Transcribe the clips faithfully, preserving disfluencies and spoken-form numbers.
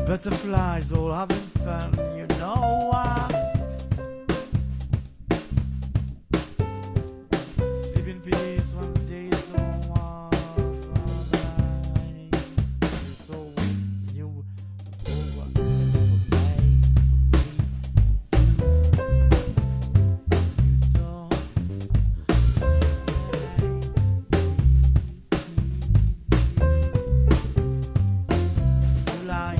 Butterflies all having fun, you know why. Sleep in peace when the day is over. So when you over for me, you don't. You lie.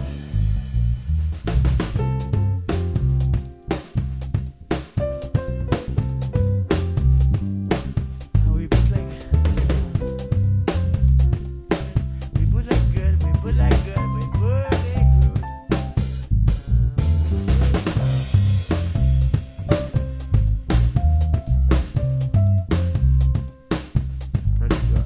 We put like we put like good, we put like good, we put it good. Pretty good.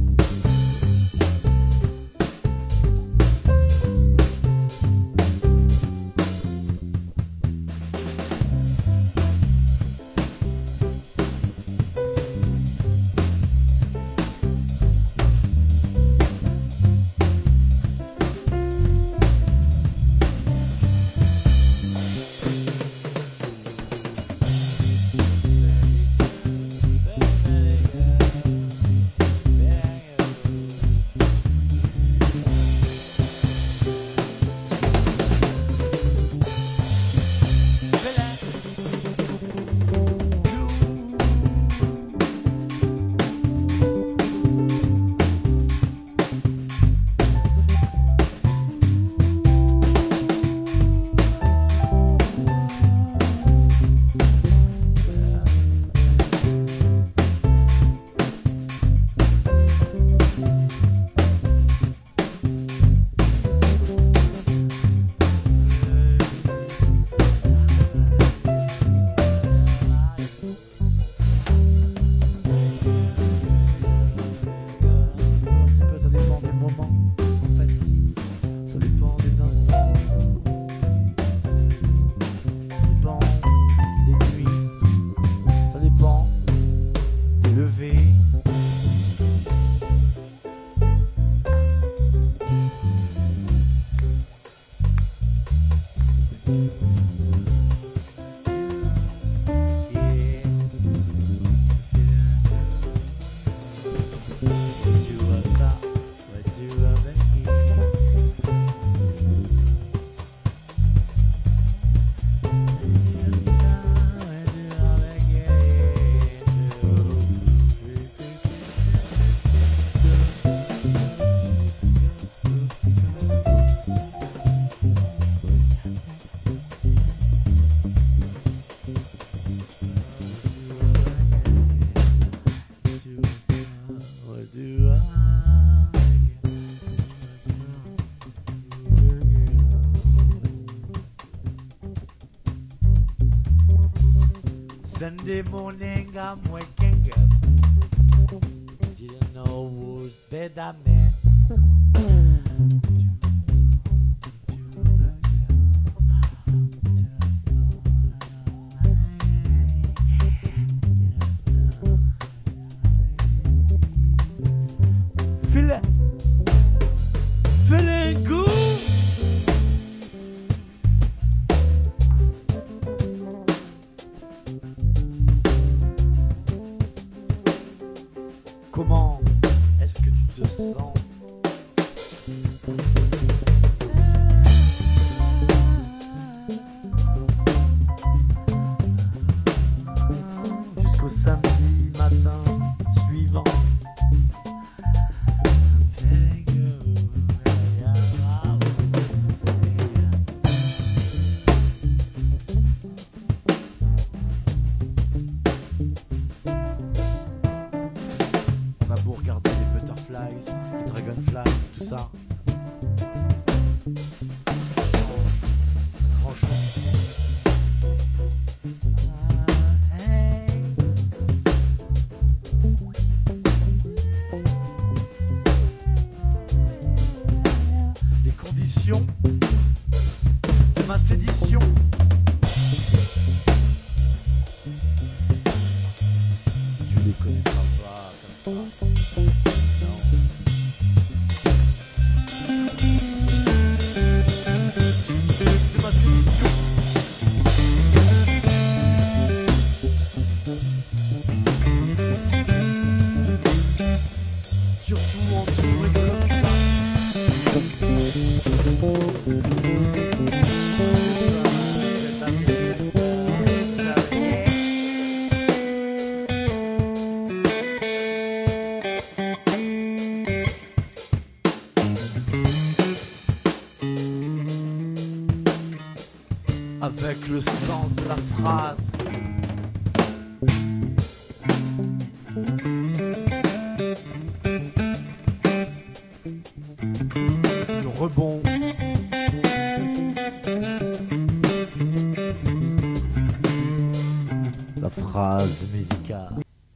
Ça dépend des moments, en fait. Ça dépend des instants. Ça dépend des nuits. Ça dépend des levées. Sunday morning I'm waking up. Didn't know whose bed I'm in. Feeling, feeling good. Comment est-ce que tu te sens? Jusqu'au samedi matin suivant. On a beau regarder les butterflies, les dragonflies, tout ça. Change, franchement. Les conditions de ma sédition. Tu les connaîtras pas comme ça. Non. surtout entouré comme ça. Avec le sens de la phrase. Le rebond. La phrase musicale.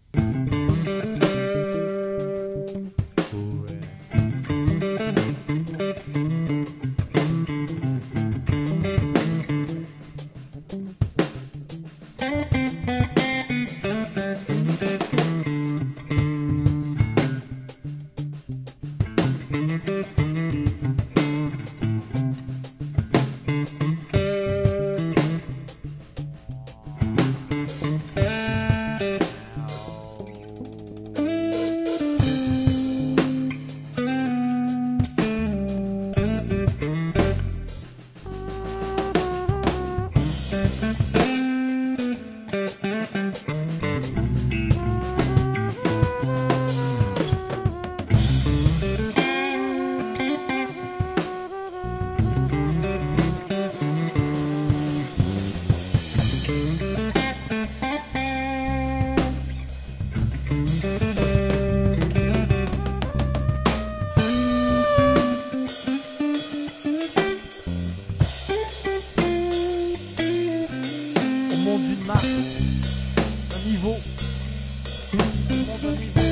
D'une marque, un niveau, on monte un niveau.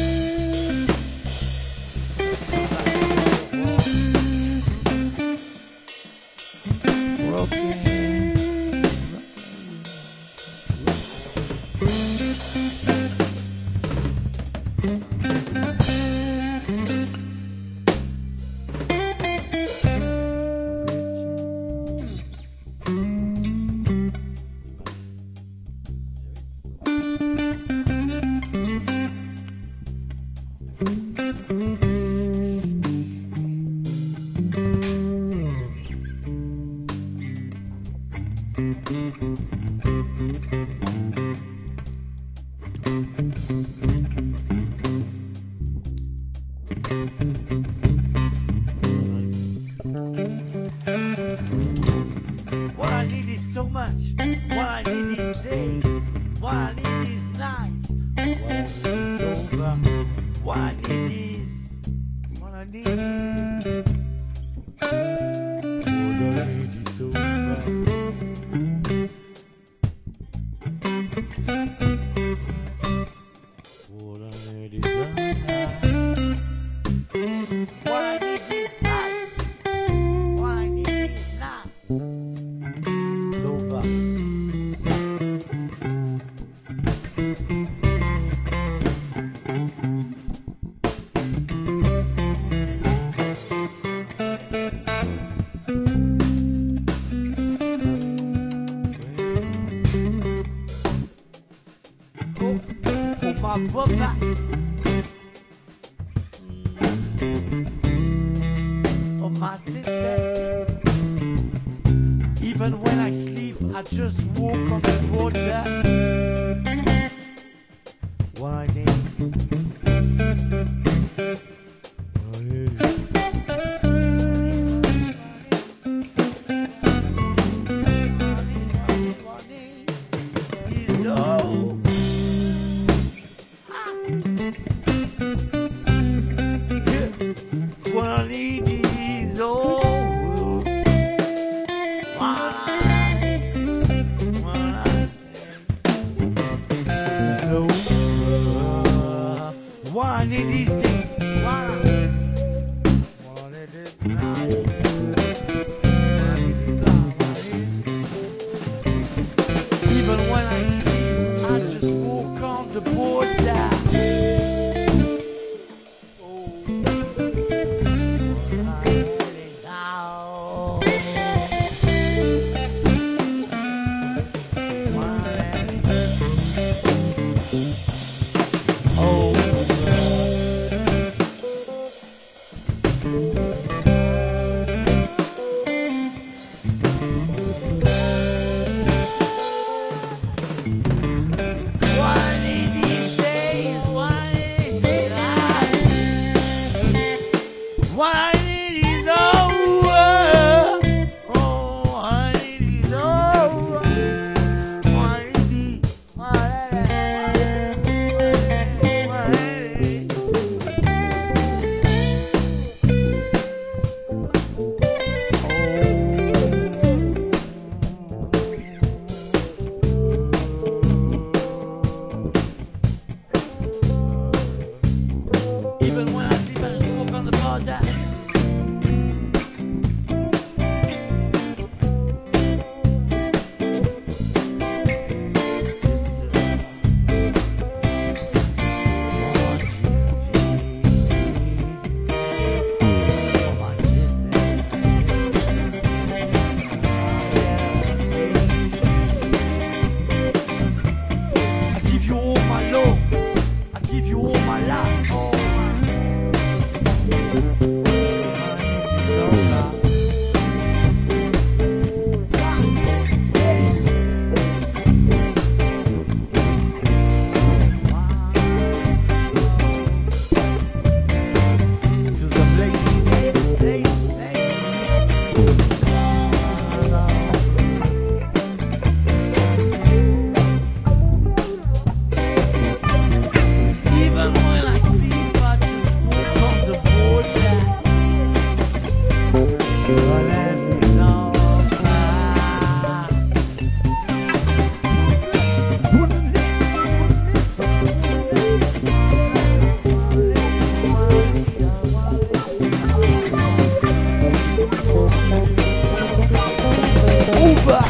What I need is so much. What I need is days. What I need is nights. What I need is over. What I need is. What I need is. What I need is over. What I need is over. What I need is night. What I need is night. It's over. Oh, oh my brother. Oh my sister. Even when I sleep, I just walk on the border. What I need. What I need. What I need is oh. What I need is oh. What I need, what I need is over. What I need is over. Oh, what I need is over. What I need is, what I need, what I need. Even when I sleep, I just walk on the border. I give you all my love. I give you all my life. Oh. Even when I sleep, I just walk on the border. Your land is over. Over.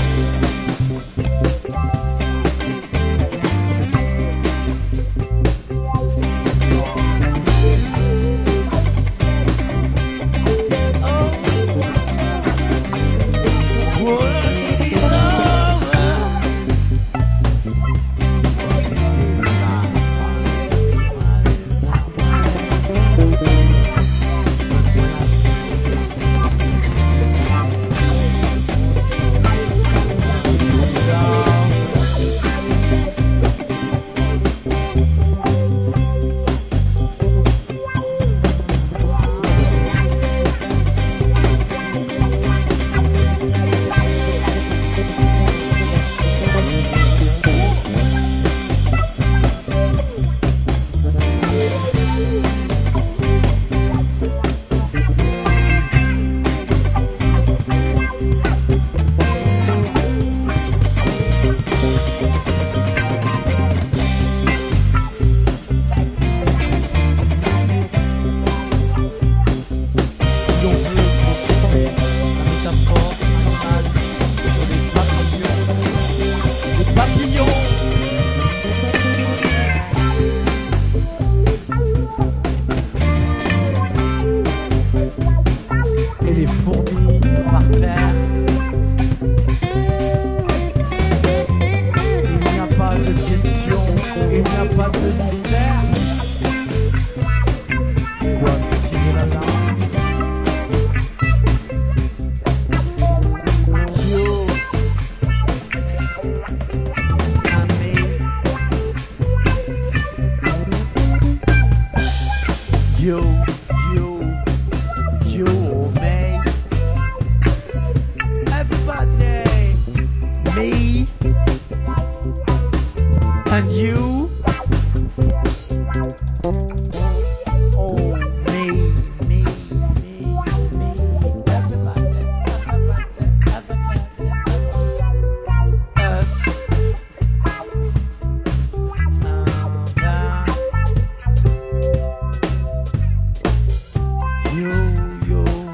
Et les fourmis par terre. Il n'y a pas de question, il n'y a pas de mystère. Quoi, c'est fini là là? Yo, ami. Yo, yo, yo, man. Everybody, me and you. Oh, me, me, me, me. Everybody, everybody, everybody. Us. Uh, you, you.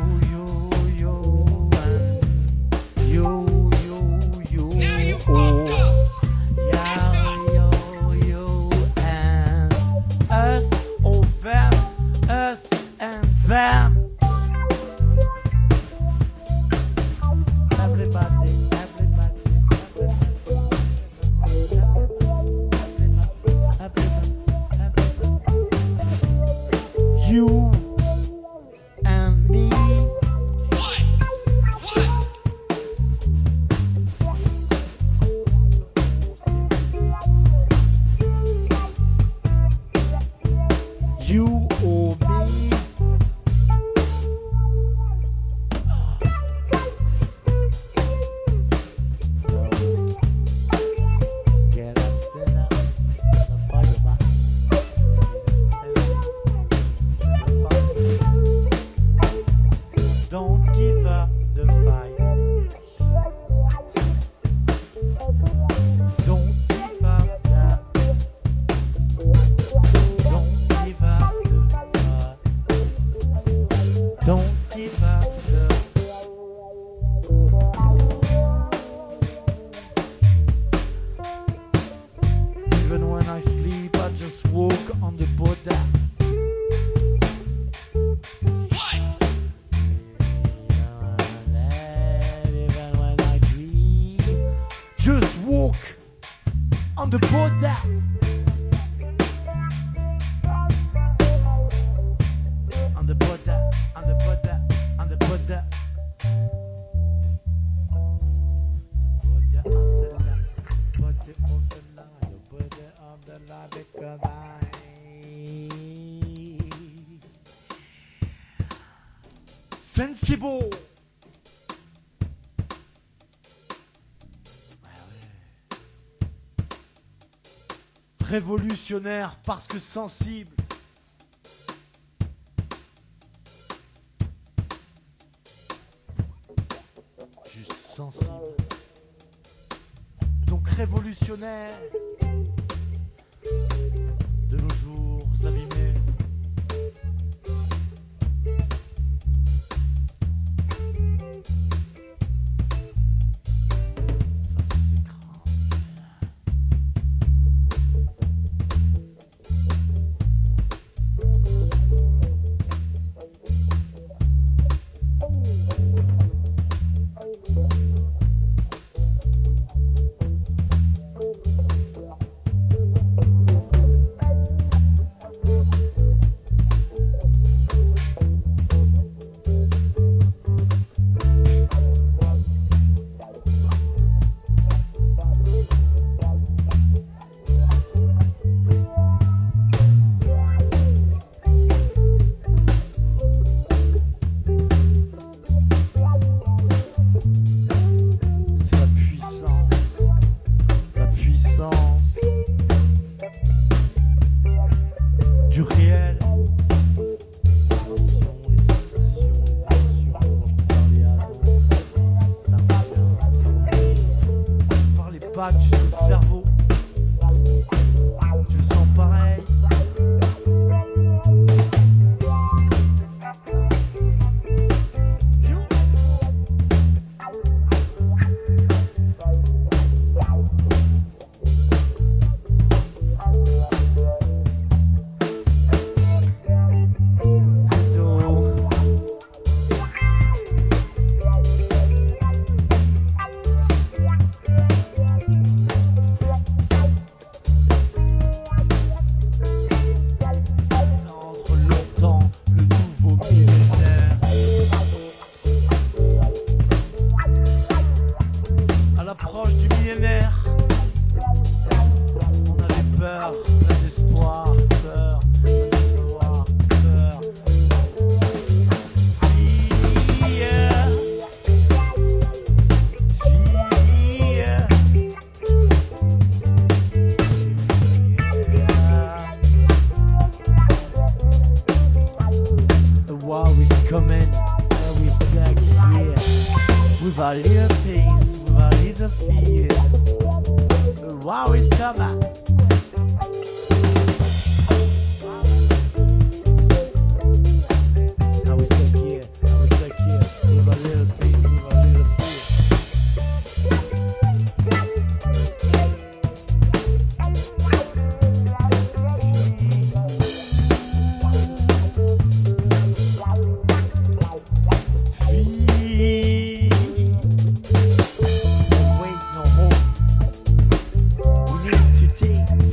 Don't give up, love. Even when I sleep, I just walk on the border. Even when I dream, just walk on the border. On the border, on the border, on the border. The border of the line, border of the line, the border of the line, because I sensible. Révolutionnaire parce que sensible. Juste sensible. Donc révolutionnaire. De nos jours abîmés. Du réel, les sensations, les sensations, les émotions dont je parlais avant, ça revient, ça revient. Je parlais pas jusqu'au cerveau, tu le sens pareil. L'approche du millénaire, on avait peur, plein d'espoir, peur, plein d'espoir, peur. Fille, fille. A war is coming, and we stuck here with our little things. A little fear. Wow, it's coming. Now we stuck here. Now we stuck here with a little thing, with a little Wait, no hope. We need to take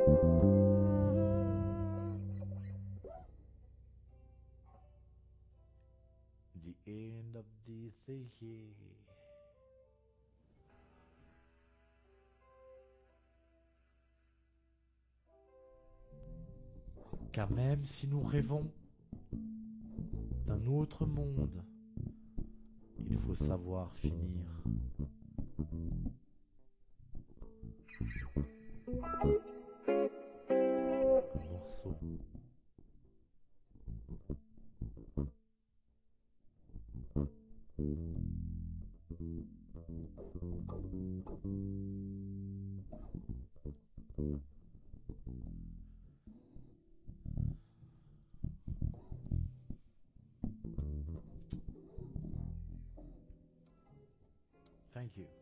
The end of this year. Car même si nous rêvons d'un autre monde, il faut savoir finir. Un morceau. Thank you.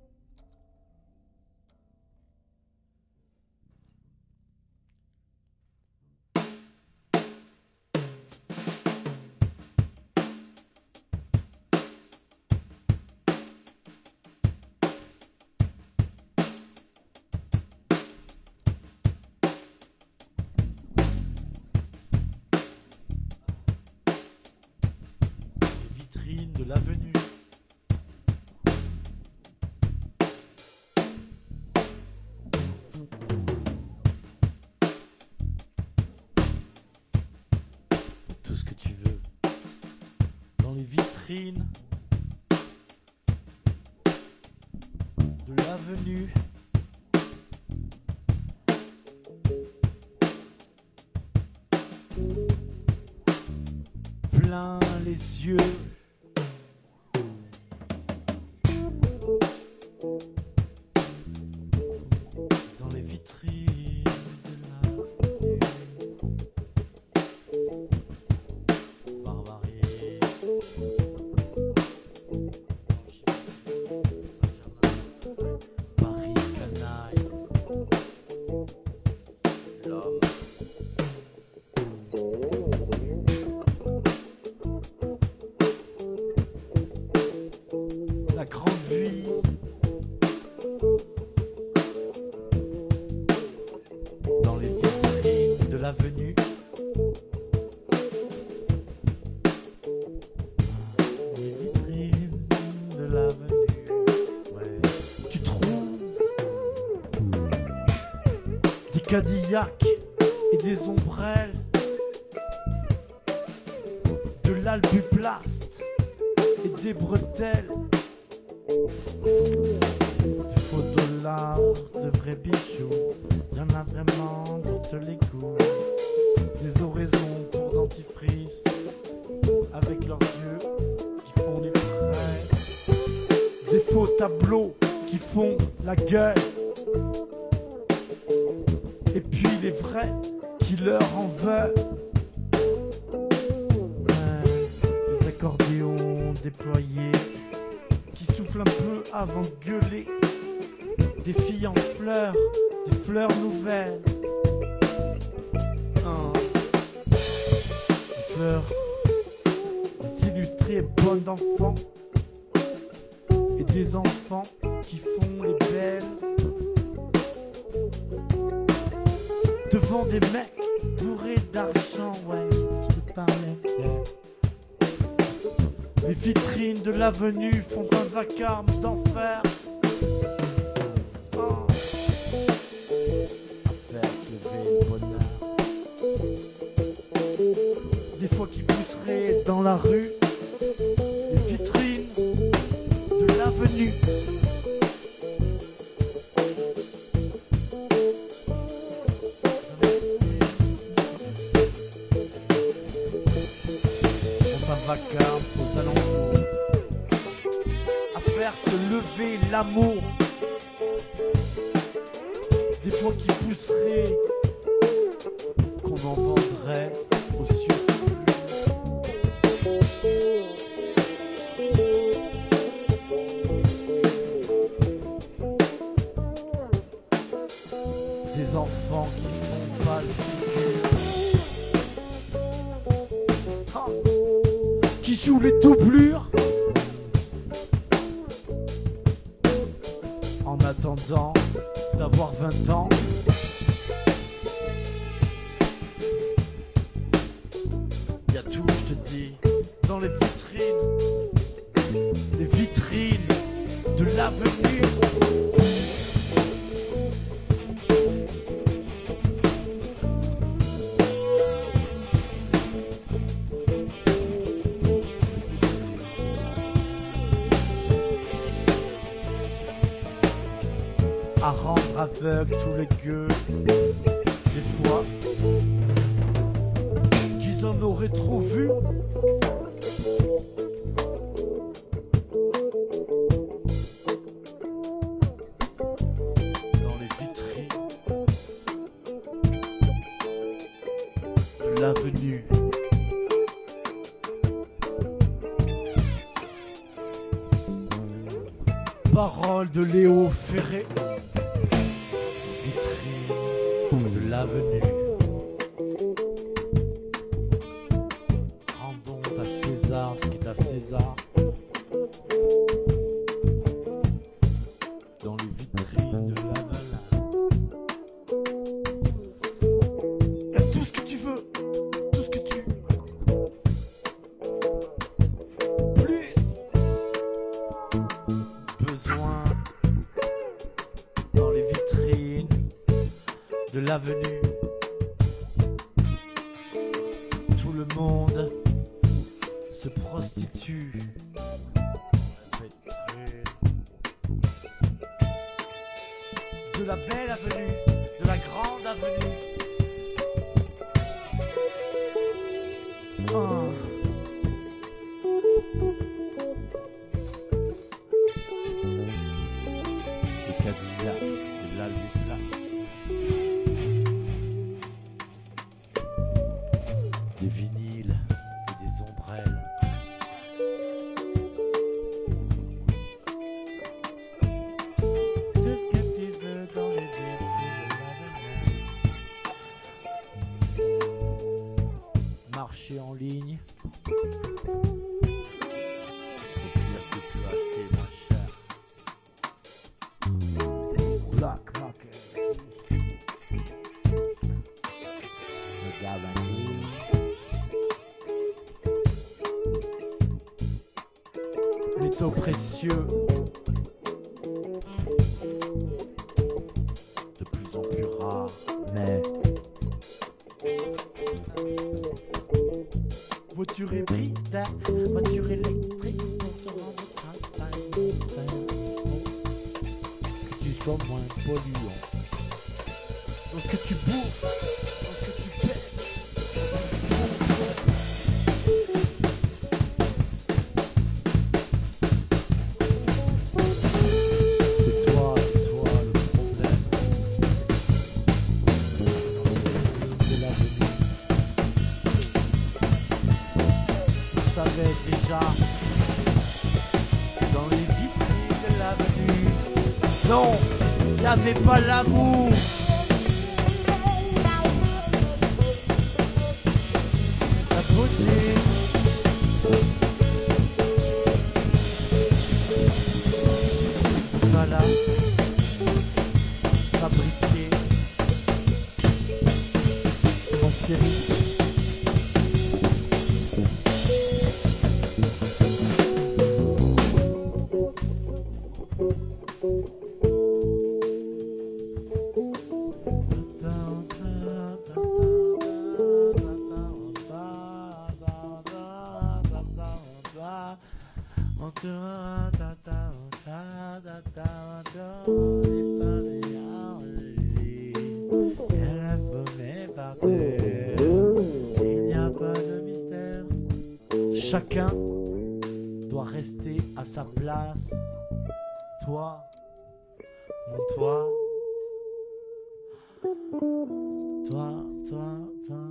Les vitrines de l'avenue. Tout ce que tu veux. Dans les vitrines de l'avenue. Plein les yeux. Dans les vitrines de l'avenue. Barbarie. Paris canaille. L'homme. La grande vie. Dans les vitrines de l'avenue. Les vitrines de l'avenue. Ouais. Tu trouves des Cadillacs et des ombrelles, de l'albuplast et des bretelles, des faux dollars, de vrais bijoux. Y'en a vraiment dans tous les coups. Des oraisons pour dentifrice, avec leurs yeux qui font les frais. Des faux tableaux qui font la gueule. Et puis les vrais qui leur en veulent. Ouais, les accordéons déployés qui soufflent un peu avant de gueuler. Des filles en fleurs, des fleurs nouvelles. Hein. Des fleurs des illustrées et bonnes d'enfants. Et des enfants qui font les belles. Devant des mecs bourrés d'argent, ouais, je te parlais d'elle. Les vitrines de l'avenue font un vacarme d'enfer. Oh. À faire se lever le bonheur. Des fois qui pousseraient dans la rue. Les vitrines de l'avenue. Vacarme aux alentours, à faire se lever l'amour. Des fois qui pousseraient qu'on en vendrait au surplus. Des enfants qui font pas le figure. Qui jouent les doublures en attendant d'avoir vingt ans. dans les vitrines, les vitrines de l'avenue. À rendre aveugle tous les gueux, des fois qu'ils en auraient trop vu. Dans les vitrines de l'avenue. Parole de Léo Ferré. De l'avenue. Rendons à César ce qui est à César. Dans les vitrines de l'avenue. Y a tout ce que tu veux, tout ce que tu plus besoin. Dans les vitrines de l'avenue, tout le monde se prostitue. De la belle avenue, de la grande avenue. Oh. Des Cadillacs, de la lutte là. Des vinyles et des ombrelles. Tout ce que tu veux dans les vitrines de l'avenue. Marcher en ligne. Au pire, tu peux acheter moins cher. Black market. Le garantie. Métaux précieux, de plus en plus rares, mais voiture hybride, voiture électrique pour te rendre au travail, que tu sois moins polluant. Dans ce que tu bouffes, dans ce que tu fais. Déjà dans les vitrines de l'avenue. Non, il n'y avait pas l'amour. La beauté. Voilà, fabriqué en série. Il n'y a pas de mystère. Chacun doit rester à sa place. Toi, mon toi, toi, toi, toi.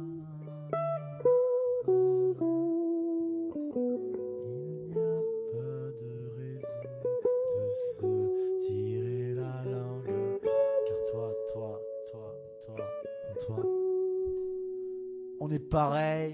Il n'y a pas de raison de se tirer la langue, car toi, toi, toi, toi, mon toi, on est pareil.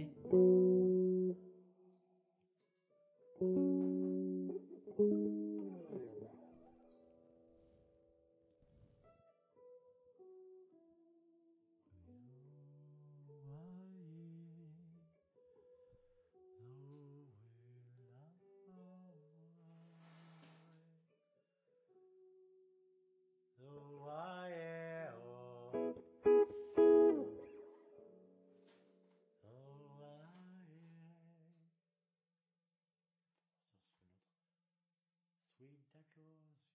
because